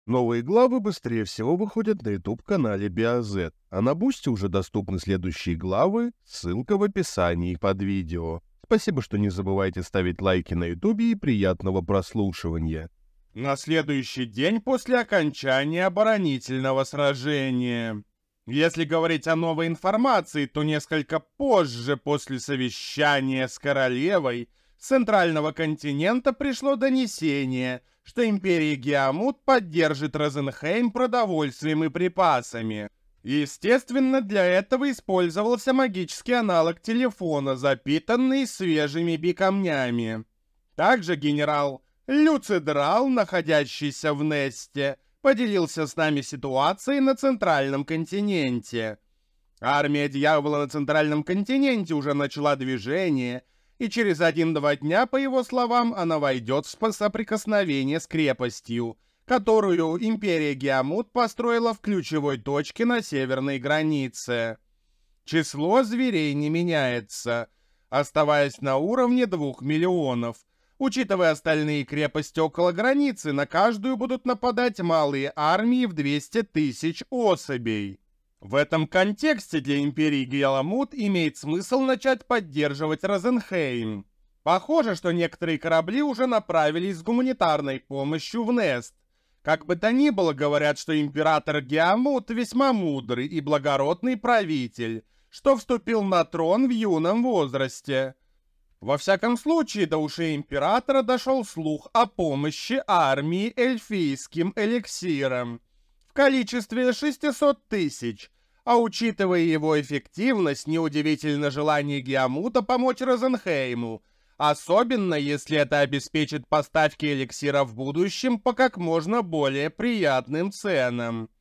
Новые главы быстрее всего выходят на YouTube-канале BioZ, а на Бусти уже доступны следующие главы, ссылка в описании под видео. Спасибо, что не забывайте ставить лайки на YouTube и приятного прослушивания. На следующий день после окончания оборонительного сражения. Если говорить о новой информации, то несколько позже, после совещания с королевой, с центрального континента пришло донесение, что империя Геамут поддержит Розенхейм продовольствием и припасами. Естественно, для этого использовался магический аналог телефона, запитанный свежими бикамнями. Также генерал Люцидрал, находящийся в Несте, поделился с нами ситуацией на Центральном континенте. Армия Дьявола на Центральном континенте уже начала движение, и через 1-2 дня, по его словам, она войдет в соприкосновение с крепостью, которую империя Геамут построила в ключевой точке на северной границе. Число зверей не меняется, оставаясь на уровне 2 миллионов. Учитывая остальные крепости около границы, на каждую будут нападать малые армии в 200 тысяч особей. В этом контексте для империи Геамут имеет смысл начать поддерживать Розенхейм. Похоже, что некоторые корабли уже направились с гуманитарной помощью в Нест. Как бы то ни было, говорят, что император Геамут весьма мудрый и благородный правитель, что вступил на трон в юном возрасте. Во всяком случае, до ушей императора дошел слух о помощи армии эльфийским эликсиром в количестве 600 тысяч, а учитывая его эффективность, неудивительно желание Геамута помочь Розенхейму, особенно если это обеспечит поставки эликсира в будущем по как можно более приятным ценам.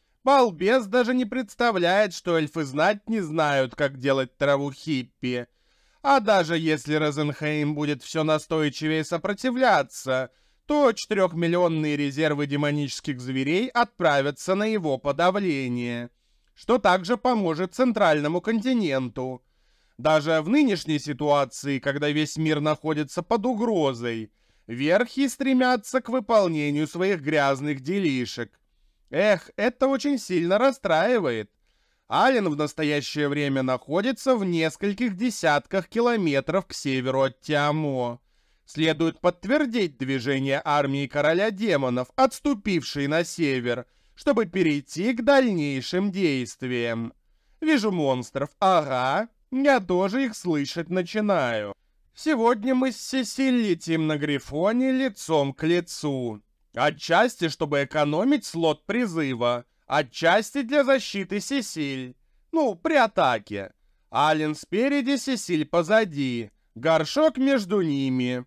Балбес даже не представляет, что эльфы знать не знают, как делать траву хиппи. А даже если Розенхейм будет все настойчивее сопротивляться, то 4-миллионные резервы демонических зверей отправятся на его подавление, что также поможет Центральному континенту. Даже в нынешней ситуации, когда весь мир находится под угрозой, верхи стремятся к выполнению своих грязных делишек. Эх, это очень сильно расстраивает. Ален в настоящее время находится в нескольких десятках километров к северу от Тиамо. Следует подтвердить движение армии короля демонов, отступившей на север, чтобы перейти к дальнейшим действиям. Вижу монстров, ага, я тоже их слышать начинаю. Сегодня мы с Сесиль летим на Грифоне лицом к лицу. Отчасти, чтобы экономить слот призыва, отчасти для защиты Сесиль. Ну, при атаке. Ален спереди, Сесиль позади. Горшок между ними.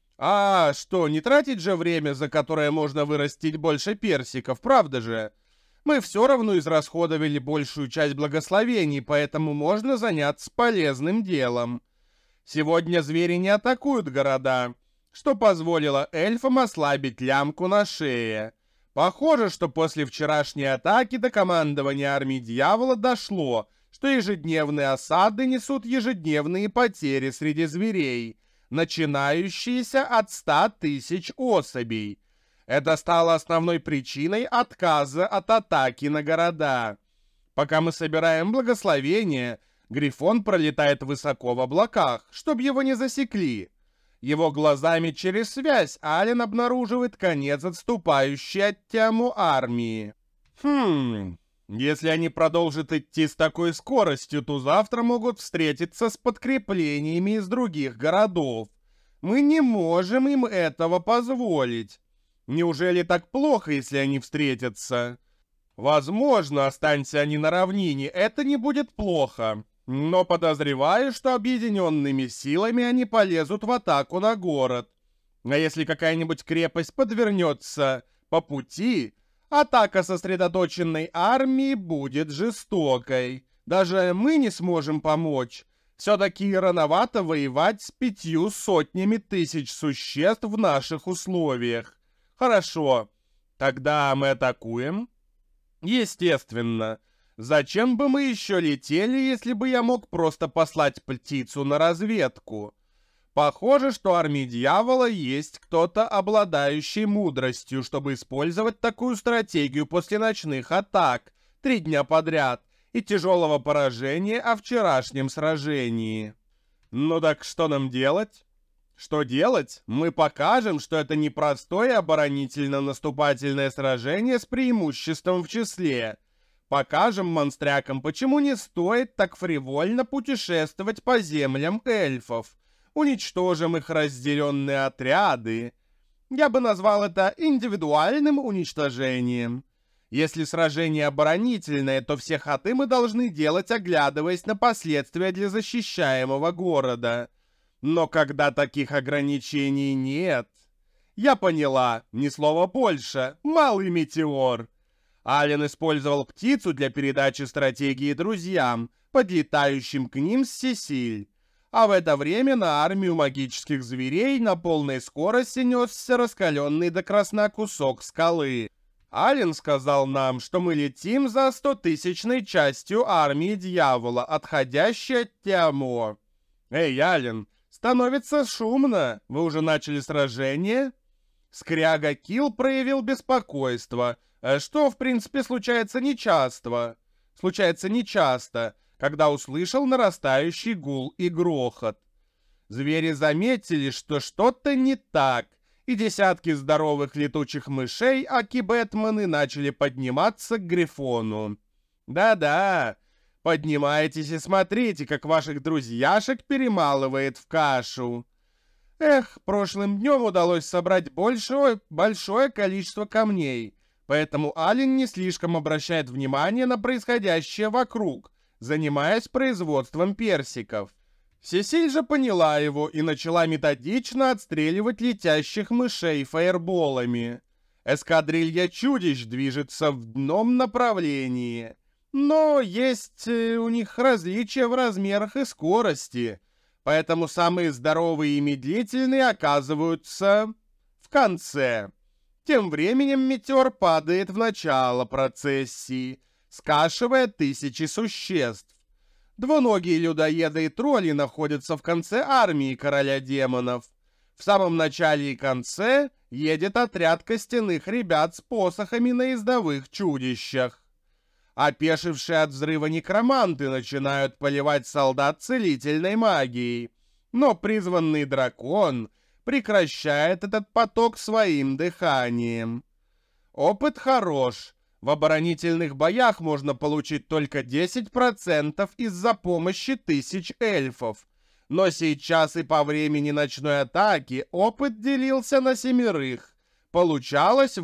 А что, не тратить же время, за которое можно вырастить больше персиков, правда же? Мы все равно израсходовали большую часть благословений, поэтому можно заняться полезным делом. Сегодня звери не атакуют города, что позволило эльфам ослабить лямку на шее. Похоже, что после вчерашней атаки до командования армии Дьявола дошло, что ежедневные осады несут ежедневные потери среди зверей, начинающиеся от 100 тысяч особей. Это стало основной причиной отказа от атаки на города. Пока мы собираем благословение, Грифон пролетает высоко в облаках, чтобы его не засекли. Его глазами через связь Ален обнаруживает конец отступающей от Тиамо армии. Если они продолжат идти с такой скоростью, то завтра могут встретиться с подкреплениями из других городов. Мы не можем им этого позволить. Неужели так плохо, если они встретятся? Возможно, останься они на равнине, это не будет плохо. Но подозреваю, что объединенными силами они полезут в атаку на город. А если какая-нибудь крепость подвернется по пути, атака сосредоточенной армии будет жестокой. Даже мы не сможем помочь. Все-таки рановато воевать с 500 тысяч существ в наших условиях. Хорошо, тогда мы атакуем? Естественно. Зачем бы мы еще летели, если бы я мог просто послать птицу на разведку? Похоже, что армии дьявола есть кто-то, обладающий мудростью, чтобы использовать такую стратегию после ночных атак 3 дня подряд и тяжелого поражения о вчерашнем сражении. Ну так что нам делать? Что делать? Мы покажем, что это не простое оборонительно-наступательное сражение с преимуществом в числе. Покажем монстрякам, почему не стоит так фривольно путешествовать по землям эльфов. Уничтожим их разделенные отряды. Я бы назвал это индивидуальным уничтожением. Если сражение оборонительное, то все ходы мы должны делать, оглядываясь на последствия для защищаемого города. Но когда таких ограничений нет... Я поняла, ни слова больше, малый метеор. Ален использовал птицу для передачи стратегии друзьям, подлетающим к ним с Сесиль. А в это время на армию магических зверей на полной скорости несся раскаленный до красна кусок скалы. Ален сказал нам, что мы летим за 100-тысячной частью армии дьявола, отходящей от Тиамо. Эй, Ален, становится шумно. Вы уже начали сражение? Скряга Килл проявил беспокойство, что, в принципе, случается нечасто, когда услышал нарастающий гул и грохот. Звери заметили, что что-то не так, и десятки здоровых летучих мышей, аки-бэтмены, начали подниматься к Грифону. Да-да, поднимайтесь и смотрите, как ваших друзьяшек перемалывает в кашу. Эх, прошлым днем удалось собрать большое количество камней, поэтому Ален не слишком обращает внимание на происходящее вокруг, занимаясь производством персиков. Сесиль же поняла его и начала методично отстреливать летящих мышей фаерболами. Эскадрилья чудищ движется в одном направлении, но есть у них различия в размерах и скорости, поэтому самые здоровые и медлительные оказываются в конце. Тем временем метеор падает в начало процессии, скашивая тысячи существ. Двуногие людоеды и тролли находятся в конце армии короля демонов. В самом начале и конце едет отряд костяных ребят с посохами на ездовых чудищах. Опешившие от взрыва некроманты начинают поливать солдат целительной магией, но призванный дракон прекращает этот поток своим дыханием. Опыт хорош. В оборонительных боях можно получить только 10% из-за помощи 1000 эльфов. Но сейчас и по времени ночной атаки опыт делился на 7. Получалось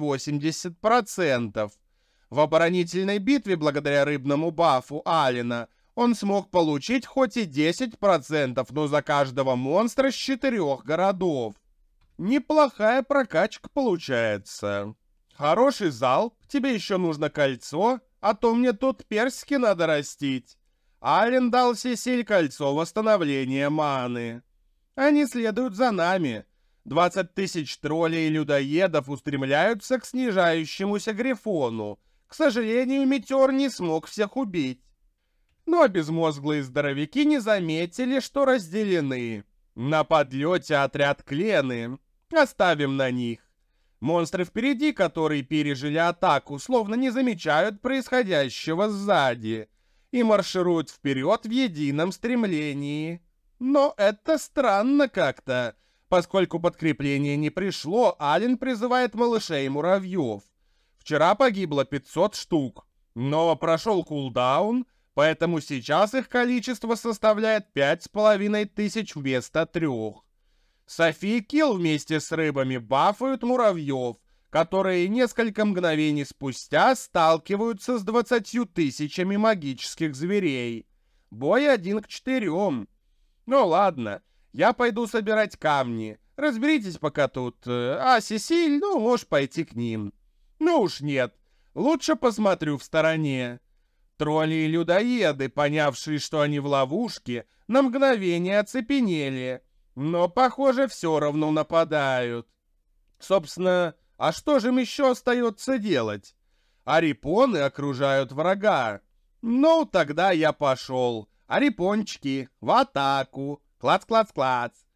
80%. В оборонительной битве, благодаря рыбному бафу Алена, он смог получить хоть и 10%, но за каждого монстра с 4 городов. Неплохая прокачка получается. Хороший залп, тебе еще нужно кольцо, а то мне тут персики надо растить. Ален дал Сесиль кольцо восстановления маны. Они следуют за нами. 20 000 троллей и людоедов устремляются к снижающемуся Грифону. К сожалению, метеор не смог всех убить. Но безмозглые здоровяки не заметили, что разделены. На подлете отряд Клены. Оставим на них. Монстры впереди, которые пережили атаку, словно не замечают происходящего сзади и маршируют вперед в едином стремлении. Но это странно как-то. Поскольку подкрепление не пришло, Ален призывает малышей муравьев. Вчера погибло 500 штук, но прошел кулдаун, поэтому сейчас их количество составляет 5500 вместо 3. Софи и Килл вместе с рыбами бафают муравьев, которые несколько мгновений спустя сталкиваются с 20 000 магических зверей. Бой 1 к 4. Ну ладно, я пойду собирать камни. Разберитесь пока тут. А Сесиль, ну, можешь пойти к ним. Ну уж нет, лучше посмотрю в стороне. Тролли и людоеды, понявшие, что они в ловушке, на мгновение оцепенели. Но, похоже, все равно нападают. Собственно, а что же им еще остается делать? Арипоны окружают врага. Ну, тогда я пошел. Арипончики, в атаку. Клац-клац-клац.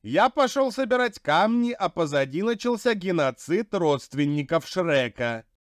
Я пошел собирать камни, а позади начался геноцид родственников Шрека.